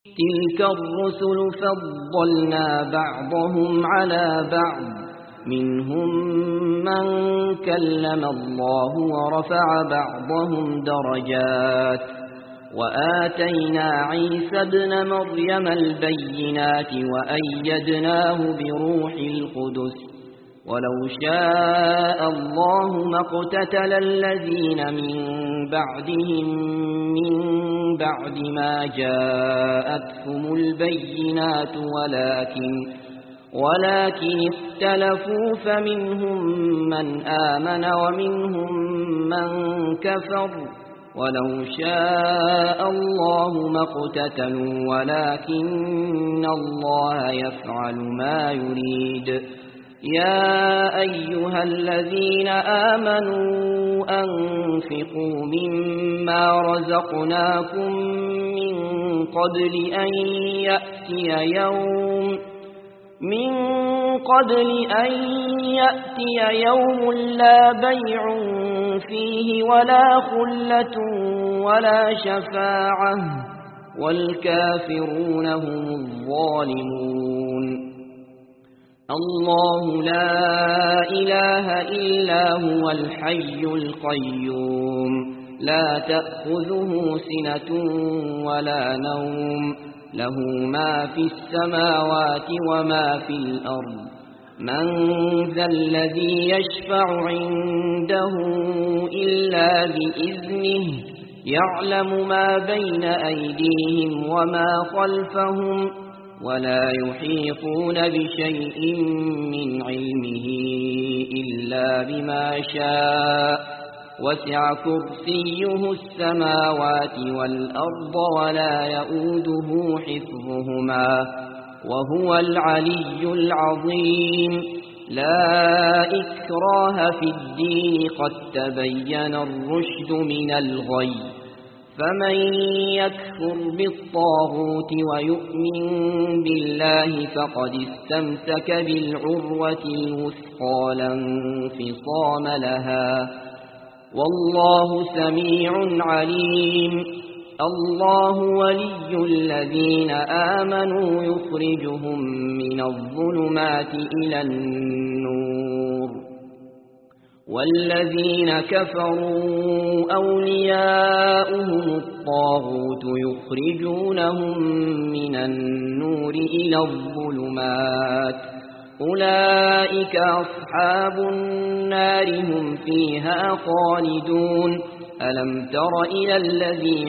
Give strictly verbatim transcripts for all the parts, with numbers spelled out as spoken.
تلك الرسل فضلنا بعضهم على بعض منهم من كلم الله ورفع بعضهم درجات وآتينا عيسى ابن مريم البينات وأيدناه بروح القدس ولو شاء الله ما اقتتل الذين من بعدهم من بعد ما جاءتهم البينات ولكن ولكن اختلفوا فمنهم من آمن ومنهم من كفر ولو شاء الله ما اقتتلوا ولكن الله يفعل ما يريد يا أيها الذين آمنوا أنفقوا مما رزقناكم من قبل أن يأتي يوم من قبل أن يأتي يوم لا بيع فيه ولا خلة ولا شفاعة والكافرون هم الظالمون الله لا إله إلا هو الحي القيوم لا تأخذه سنة ولا نوم له ما في السماوات وما في الأرض من ذا الذي يشفع عنده إلا بإذنه يعلم ما بين أيديهم وما خلفهم ولا يحيطون بشيء من علمه إلا بما شاء وسع كرسيه السماوات والأرض ولا يؤوده حفظهما وهو العلي العظيم لا إكراه في الدين قد تبين الرشد من الغي فمن يكفر بالطاغوت ويؤمن بالله فقد استمسك بالعروة الوثقى لا انفصام لها والله سميع عليم الله ولي الذين آمنوا يخرجهم من الظلمات إلى النور والذين كفروا أولياؤهم الطاغوت يخرجونهم من النور إلى الظلمات أولئك أصحاب النار هم فيها خالدون ألم تر إلى الذي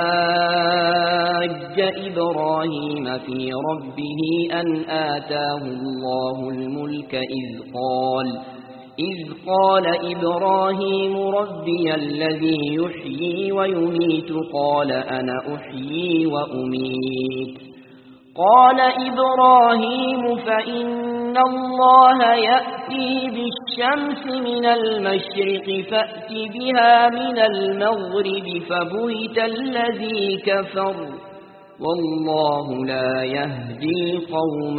حاج إبراهيم في ربه أن آتاه الله الملك إذ قال إذ قال إبراهيم ربي الذي يحيي ويميت قال أنا أحيي وأميت قال إبراهيم فإن الله يأتي بالشمس من المشرق فأت بها من المغرب فبهت الذي كفر والله لا يهدي القوم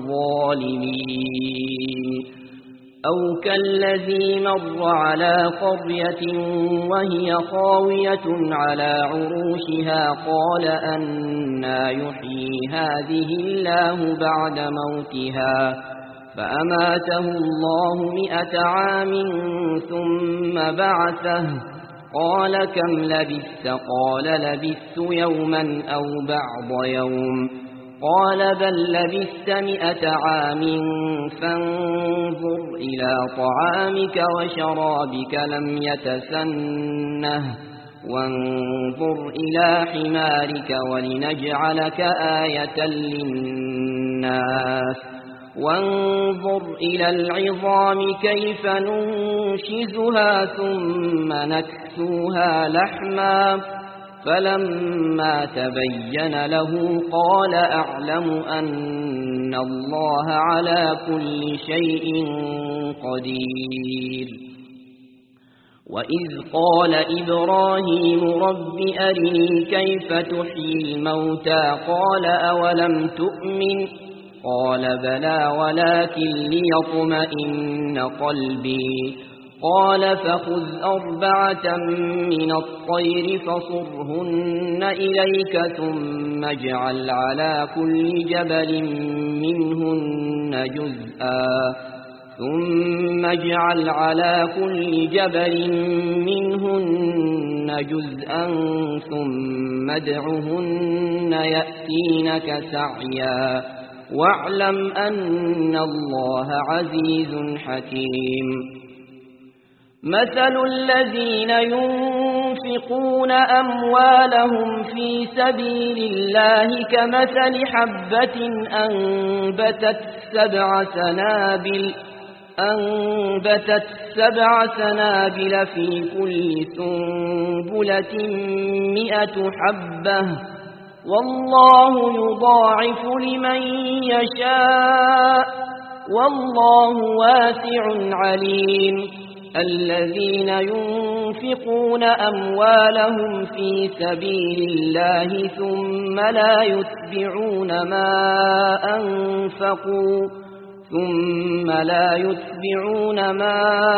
الظالمين أو كالذي مر على قرية وهي خاوية على عروشها قال أنى يحيي هذه الله بعد موتها فأماته الله مئة عام ثم بعثه قال كم لبثت قال لبثت يوما أو بعض يوم قال بل لبثت مئة عام فانظر إلى طعامك وشرابك لم يتسنه وانظر إلى حمارك ولنجعلك آية للناس وانظر إلى العظام كيف ننشزها ثم نكسوها لحما فلما تبين له قال أعلم أن الله على كل شيء قدير وإذ قال إبراهيم رب أرني كيف تحيي الموتى قال أولم تؤمن قال بلى ولكن ليطمئن قلبي قال فخذ أربعة من الطير فصرهن إليك ثم اجعل على كل جبل منهن جزءا ثم اجعل على كل جبل منهن جزءا ثم ادعهن يأتينك سعيا واعلم أن الله عزيز حكيم مثل الذين ينفقون أموالهم في سبيل الله كمثل حبة أنبتت سبع سنابل أنبتت سبع سنابل في كل سنبلة مئة حبة والله يضاعف لمن يشاء والله واسع عليم الذين ينفقون أموالهم في سبيل الله ثم لا يتبعون ما أنفقوا ثم لا يتبعون ما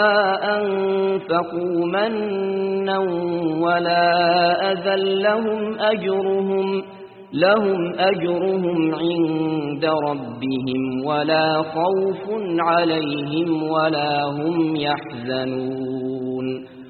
أنفقوا منا ولا أذى لهم أجرهم لهم أجرهم عند ربهم ولا خوف عليهم ولا هم يحزنون